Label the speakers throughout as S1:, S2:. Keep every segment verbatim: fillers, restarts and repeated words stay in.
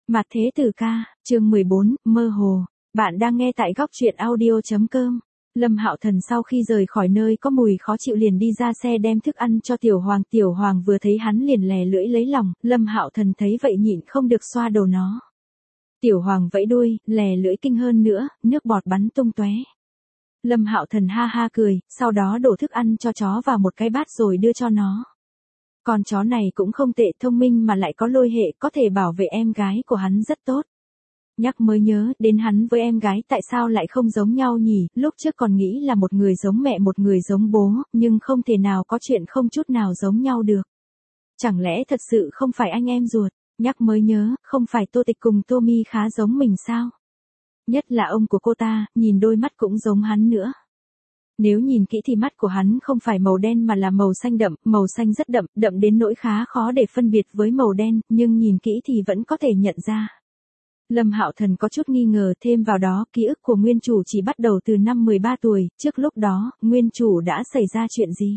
S1: Mặt thế tử ca, chương mười bốn, mơ hồ. Bạn đang nghe tại góc truyện audio chấm com. Lâm Hạo Thần sau khi rời khỏi nơi có mùi khó chịu liền đi ra xe đem thức ăn cho Tiểu Hoàng. Tiểu Hoàng vừa thấy hắn liền lè lưỡi lấy lòng, Lâm Hạo Thần thấy vậy nhịn không được xoa đầu nó. Tiểu Hoàng vẫy đuôi, lè lưỡi kinh hơn nữa, nước bọt bắn tung tóe. Lâm Hạo Thần ha ha cười, sau đó đổ thức ăn cho chó vào một cái bát rồi đưa cho nó. Con chó này cũng không tệ, thông minh mà lại có lôi hệ, có thể bảo vệ em gái của hắn rất tốt. Nhắc mới nhớ, đến hắn với em gái tại sao lại không giống nhau nhỉ, lúc trước còn nghĩ là một người giống mẹ một người giống bố, nhưng không thể nào có chuyện không chút nào giống nhau được. Chẳng lẽ thật sự không phải anh em ruột, nhắc mới nhớ, không phải Tô Tịch cùng Tommy khá giống mình sao? Nhất là ông của cô ta, nhìn đôi mắt cũng giống hắn nữa. Nếu nhìn kỹ thì mắt của hắn không phải màu đen mà là màu xanh đậm, màu xanh rất đậm, đậm đến nỗi khá khó để phân biệt với màu đen, nhưng nhìn kỹ thì vẫn có thể nhận ra. Lâm Hạo Thần có chút nghi ngờ, thêm vào đó, ký ức của nguyên chủ chỉ bắt đầu từ năm mười ba tuổi, trước lúc đó, nguyên chủ đã xảy ra chuyện gì?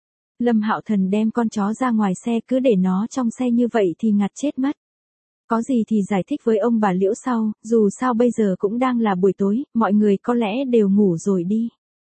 S1: Lâm Hạo Thần đem con chó ra ngoài xe, cứ để nó trong xe như vậy thì ngạt chết mất. Có gì thì giải thích với ông bà Liễu sau, dù sao bây giờ cũng đang là buổi tối, mọi người có lẽ đều ngủ rồi đi.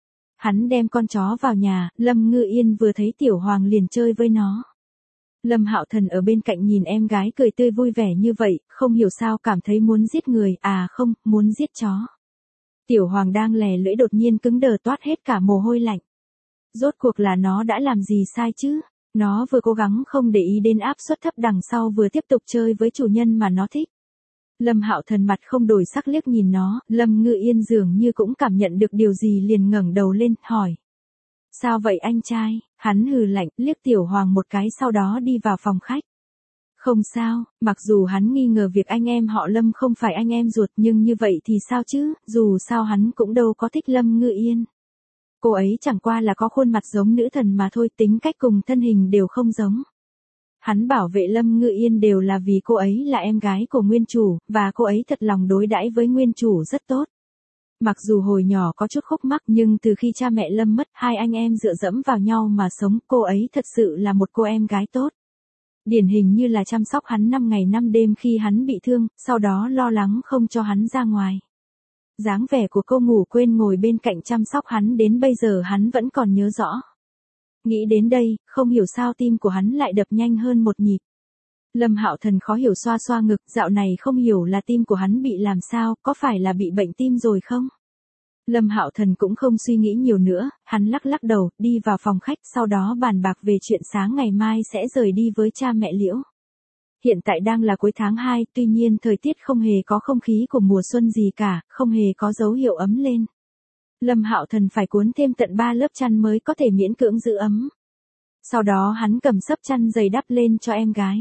S1: Hắn đem con chó vào nhà, Lâm Ngư Yên vừa thấy Tiểu Hoàng liền chơi với nó. Lâm Hạo Thần ở bên cạnh nhìn em gái cười tươi vui vẻ như vậy, không hiểu sao cảm thấy muốn giết người, à không, muốn giết chó. Tiểu Hoàng đang lè lưỡi đột nhiên cứng đờ toát hết cả mồ hôi lạnh. Rốt cuộc là nó đã làm gì sai chứ? Nó vừa cố gắng không để ý đến áp suất thấp đằng sau vừa tiếp tục chơi với chủ nhân mà nó thích. Lâm Hạo Thần mặt không đổi sắc liếc nhìn nó, Lâm Ngư Yên dường như cũng cảm nhận được điều gì liền ngẩng đầu lên, hỏi. Sao vậy anh trai? Hắn hừ lạnh, liếc Tiểu Hoàng một cái sau đó đi vào phòng khách. Không sao, mặc dù hắn nghi ngờ việc anh em họ Lâm không phải anh em ruột nhưng như vậy thì sao chứ, dù sao hắn cũng đâu có thích Lâm Ngư Yên. Cô ấy chẳng qua là có khuôn mặt giống nữ thần mà thôi, tính cách cùng thân hình đều không giống. Hắn bảo vệ Lâm Ngư Yên đều là vì cô ấy là em gái của nguyên chủ, và cô ấy thật lòng đối đãi với nguyên chủ rất tốt. Mặc dù hồi nhỏ có chút khúc mắc nhưng từ khi cha mẹ Lâm mất, hai anh em dựa dẫm vào nhau mà sống, cô ấy thật sự là một cô em gái tốt. Điển hình như là chăm sóc hắn năm ngày năm đêm khi hắn bị thương, sau đó lo lắng không cho hắn ra ngoài. Dáng vẻ của cô ngủ quên ngồi bên cạnh chăm sóc hắn đến bây giờ hắn vẫn còn nhớ rõ. Nghĩ đến đây, không hiểu sao tim của hắn lại đập nhanh hơn một nhịp. Lâm Hạo Thần khó hiểu xoa xoa ngực, dạo này không hiểu là tim của hắn bị làm sao, có phải là bị bệnh tim rồi không? Lâm Hạo Thần cũng không suy nghĩ nhiều nữa, hắn lắc lắc đầu, đi vào phòng khách, sau đó bàn bạc về chuyện sáng ngày mai sẽ rời đi với cha mẹ Liễu. Hiện tại đang là cuối tháng hai, tuy nhiên thời tiết không hề có không khí của mùa xuân gì cả, không hề có dấu hiệu ấm lên. Lâm Hạo Thần phải cuốn thêm tận ba lớp chăn mới có thể miễn cưỡng giữ ấm. Sau đó hắn cầm xấp chăn dày đắp lên cho em gái.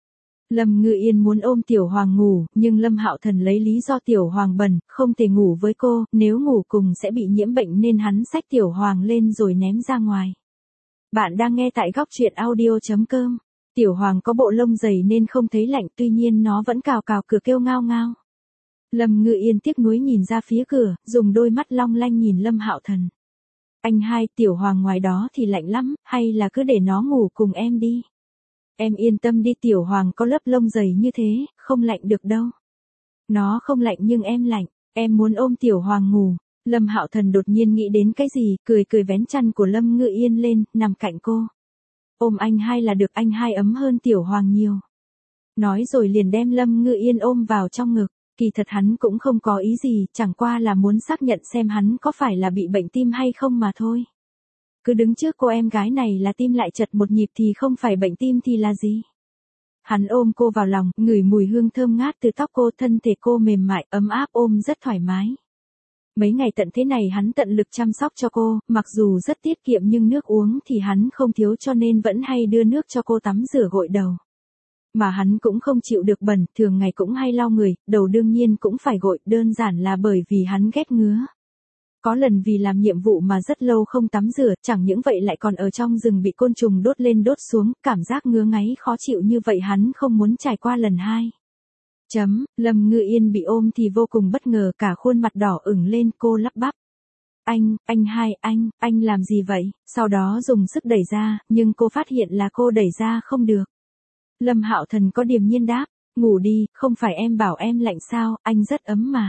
S1: Lâm Ngư Yên muốn ôm Tiểu Hoàng ngủ, nhưng Lâm Hạo Thần lấy lý do Tiểu Hoàng bẩn, không thể ngủ với cô, nếu ngủ cùng sẽ bị nhiễm bệnh nên hắn xách Tiểu Hoàng lên rồi ném ra ngoài. Bạn đang nghe tại góc truyện audio chấm com. Tiểu Hoàng có bộ lông dày nên không thấy lạnh, tuy nhiên nó vẫn cào cào cửa kêu ngao ngao. Lâm Ngư Yên tiếc nuối nhìn ra phía cửa, dùng đôi mắt long lanh nhìn Lâm Hạo Thần. Anh hai, Tiểu Hoàng ngoài đó thì lạnh lắm, hay là cứ để nó ngủ cùng em đi. Em yên tâm đi, Tiểu Hoàng có lớp lông dày như thế, không lạnh được đâu. Nó không lạnh nhưng em lạnh, em muốn ôm Tiểu Hoàng ngủ. Lâm Hạo Thần đột nhiên nghĩ đến cái gì, cười cười vén chăn của Lâm Ngư Yên lên, nằm cạnh cô. Ôm anh hai là được, anh hai ấm hơn Tiểu Hoàng nhiều. Nói rồi liền đem Lâm Ngư Yên ôm vào trong ngực. Kỳ thật hắn cũng không có ý gì, chẳng qua là muốn xác nhận xem hắn có phải là bị bệnh tim hay không mà thôi. Cứ đứng trước cô em gái này là tim lại chật một nhịp thì không phải bệnh tim thì là gì. Hắn ôm cô vào lòng, ngửi mùi hương thơm ngát từ tóc cô, thân thể cô mềm mại, ấm áp ôm rất thoải mái. Mấy ngày tận thế này hắn tận lực chăm sóc cho cô, mặc dù rất tiết kiệm nhưng nước uống thì hắn không thiếu cho nên vẫn hay đưa nước cho cô tắm rửa gội đầu. Mà hắn cũng không chịu được bẩn, thường ngày cũng hay lau người, đầu đương nhiên cũng phải gội, đơn giản là bởi vì hắn ghét ngứa. Có lần vì làm nhiệm vụ mà rất lâu không tắm rửa, chẳng những vậy lại còn ở trong rừng bị côn trùng đốt lên đốt xuống, cảm giác ngứa ngáy khó chịu như vậy hắn không muốn trải qua lần hai. Chấm, Lâm Ngư Yên bị ôm thì vô cùng bất ngờ, cả khuôn mặt đỏ ửng lên, cô lắp bắp. Anh, anh hai, anh, anh làm gì vậy? Sau đó dùng sức đẩy ra, nhưng cô phát hiện là cô đẩy ra không được. Lâm Hạo Thần có điềm nhiên đáp, Ngủ đi, không phải em bảo em lạnh sao, anh rất ấm mà.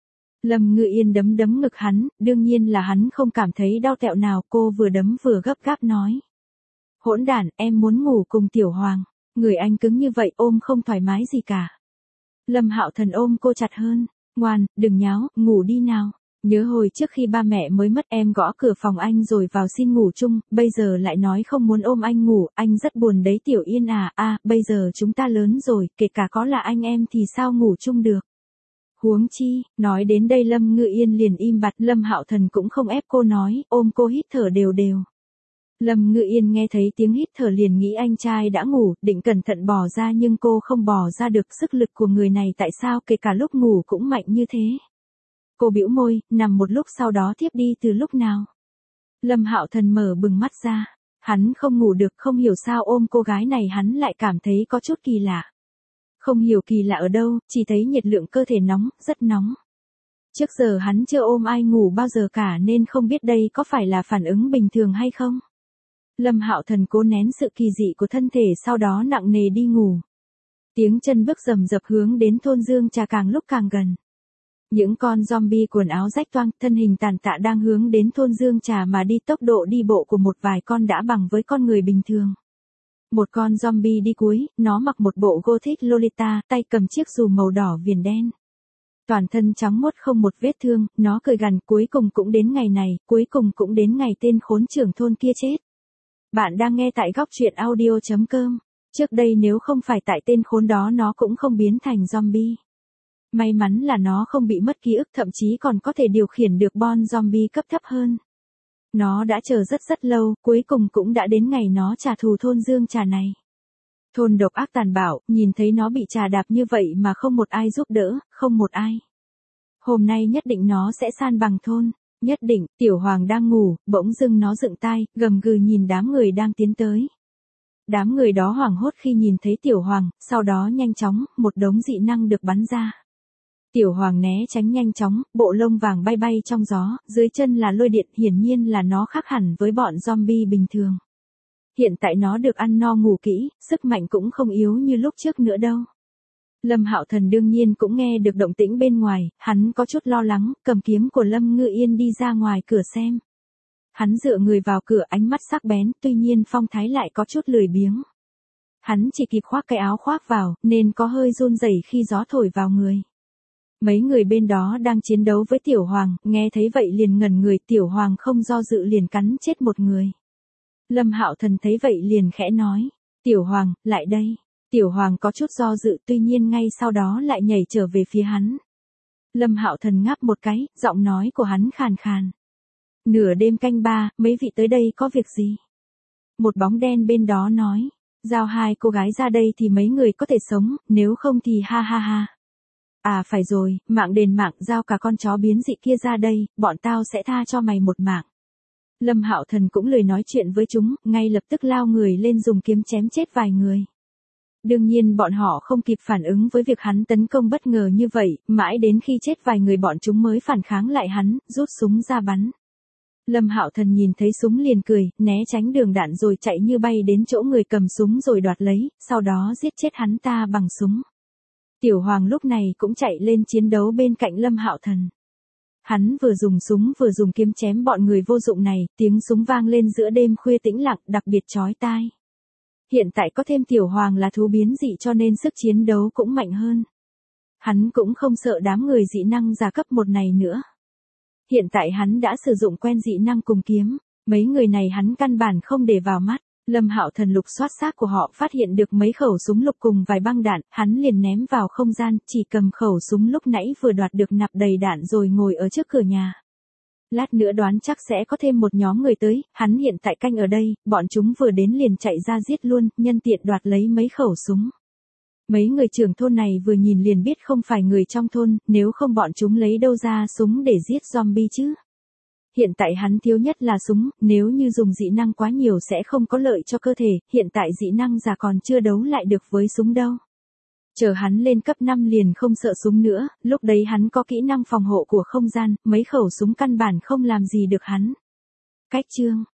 S1: Lâm Ngự Yên đấm đấm ngực hắn, đương nhiên là hắn không cảm thấy đau tẹo nào, cô vừa đấm vừa gấp gáp nói. Hỗn đản, em muốn ngủ cùng Tiểu Hoàng, người anh cứng như vậy ôm không thoải mái gì cả. Lâm Hạo Thần ôm cô chặt hơn, ngoan, đừng nháo, ngủ đi nào. Nhớ hồi trước khi ba mẹ mới mất em gõ cửa phòng anh rồi vào xin ngủ chung, bây giờ lại nói không muốn ôm anh ngủ, anh rất buồn đấy Tiểu Yên à, à, bây giờ chúng ta lớn rồi, kể cả có là anh em thì sao ngủ chung được. Huống chi, nói đến đây Lâm Ngự Yên liền im bặt, Lâm Hạo Thần cũng không ép cô nói, ôm cô hít thở đều đều. Lâm Ngự Yên nghe thấy tiếng hít thở liền nghĩ anh trai đã ngủ, định cẩn thận bò ra nhưng cô không bò ra được, sức lực của người này tại sao kể cả lúc ngủ cũng mạnh như thế. Cô bĩu môi, nằm một lúc sau đó tiếp đi từ lúc nào. Lâm Hạo Thần mở bừng mắt ra, hắn không ngủ được, không hiểu sao ôm cô gái này hắn lại cảm thấy có chút kỳ lạ. Không hiểu kỳ lạ ở đâu, chỉ thấy nhiệt lượng cơ thể nóng, rất nóng. Trước giờ hắn chưa ôm ai ngủ bao giờ cả nên không biết đây có phải là phản ứng bình thường hay không. Lâm Hạo Thần cố nén sự kỳ dị của thân thể sau đó nặng nề đi ngủ. Tiếng chân bước rầm rập hướng đến thôn Dương Trà càng lúc càng gần. Những con zombie quần áo rách toang, thân hình tàn tạ đang hướng đến thôn Dương Trà mà đi, tốc độ đi bộ của một vài con đã bằng với con người bình thường. Một con zombie đi cuối, nó mặc một bộ gothic Lolita, tay cầm chiếc dù màu đỏ viền đen. Toàn thân trắng muốt không một vết thương, nó cười gằn, cuối cùng cũng đến ngày này, cuối cùng cũng đến ngày tên khốn trưởng thôn kia chết. Bạn đang nghe tại góc truyện audio chấm com. Trước đây nếu không phải tại tên khốn đó nó cũng không biến thành zombie. May mắn là nó không bị mất ký ức, thậm chí còn có thể điều khiển được bon zombie cấp thấp hơn. Nó đã chờ rất rất lâu, cuối cùng cũng đã đến ngày nó trả thù thôn Dương Trà này. Thôn độc ác tàn bạo, nhìn thấy nó bị trà đạp như vậy mà không một ai giúp đỡ, không một ai. Hôm nay nhất định nó sẽ san bằng thôn, nhất định. Tiểu Hoàng đang ngủ, bỗng dưng nó dựng tai, gầm gừ nhìn đám người đang tiến tới. Đám người đó hoảng hốt khi nhìn thấy Tiểu Hoàng, sau đó nhanh chóng, một đống dị năng được bắn ra. Tiểu Hoàng né tránh nhanh chóng, bộ lông vàng bay bay trong gió, dưới chân là lôi điện, hiển nhiên là nó khác hẳn với bọn zombie bình thường. Hiện tại nó được ăn no ngủ kỹ, sức mạnh cũng không yếu như lúc trước nữa đâu. Lâm Hạo Thần đương nhiên cũng nghe được động tĩnh bên ngoài, hắn có chút lo lắng, cầm kiếm của Lâm Ngự Yên đi ra ngoài cửa xem. Hắn dựa người vào cửa, ánh mắt sắc bén, tuy nhiên phong thái lại có chút lười biếng. Hắn chỉ kịp khoác cái áo khoác vào, nên có hơi run rẩy khi gió thổi vào người. Mấy người bên đó đang chiến đấu với Tiểu Hoàng, nghe thấy vậy liền ngẩn người, Tiểu Hoàng không do dự liền cắn chết một người. Lâm Hạo Thần thấy vậy liền khẽ nói, Tiểu Hoàng, lại đây. Tiểu Hoàng có chút do dự, tuy nhiên ngay sau đó lại nhảy trở về phía hắn. Lâm Hạo Thần ngáp một cái, giọng nói của hắn khàn khàn. Nửa đêm canh ba, mấy vị tới đây có việc gì? Một bóng đen bên đó nói, giao hai cô gái ra đây thì mấy người có thể sống, nếu không thì ha ha ha. À phải rồi, mạng đền mạng, giao cả con chó biến dị kia ra đây, bọn tao sẽ tha cho mày một mạng. Lâm Hạo Thần cũng lười nói chuyện với chúng, ngay lập tức lao người lên dùng kiếm chém chết vài người. Đương nhiên bọn họ không kịp phản ứng với việc hắn tấn công bất ngờ như vậy, mãi đến khi chết vài người bọn chúng mới phản kháng lại hắn, rút súng ra bắn. Lâm Hạo Thần nhìn thấy súng liền cười, né tránh đường đạn rồi chạy như bay đến chỗ người cầm súng rồi đoạt lấy, sau đó giết chết hắn ta bằng súng. Tiểu Hoàng lúc này cũng chạy lên chiến đấu bên cạnh Lâm Hạo Thần. Hắn vừa dùng súng vừa dùng kiếm chém bọn người vô dụng này, tiếng súng vang lên giữa đêm khuya tĩnh lặng, đặc biệt chói tai. Hiện tại có thêm Tiểu Hoàng là thú biến dị cho nên sức chiến đấu cũng mạnh hơn. Hắn cũng không sợ đám người dị năng già cấp một này nữa. Hiện tại hắn đã sử dụng quen dị năng cùng kiếm, mấy người này hắn căn bản không để vào mắt. Lâm Hạo Thần lục soát xác của họ, phát hiện được mấy khẩu súng lục cùng vài băng đạn, hắn liền ném vào không gian, chỉ cầm khẩu súng lúc nãy vừa đoạt được nạp đầy đạn rồi ngồi ở trước cửa nhà. Lát nữa đoán chắc sẽ có thêm một nhóm người tới, hắn hiện tại canh ở đây, bọn chúng vừa đến liền chạy ra giết luôn, nhân tiện đoạt lấy mấy khẩu súng. Mấy người trưởng thôn này vừa nhìn liền biết không phải người trong thôn, nếu không bọn chúng lấy đâu ra súng để giết zombie chứ. Hiện tại hắn thiếu nhất là súng, nếu như dùng dị năng quá nhiều sẽ không có lợi cho cơ thể, hiện tại dị năng già còn chưa đấu lại được với súng đâu. Chờ hắn lên cấp năm liền không sợ súng nữa, lúc đấy hắn có kỹ năng phòng hộ của không gian, mấy khẩu súng căn bản không làm gì được hắn. Cách chương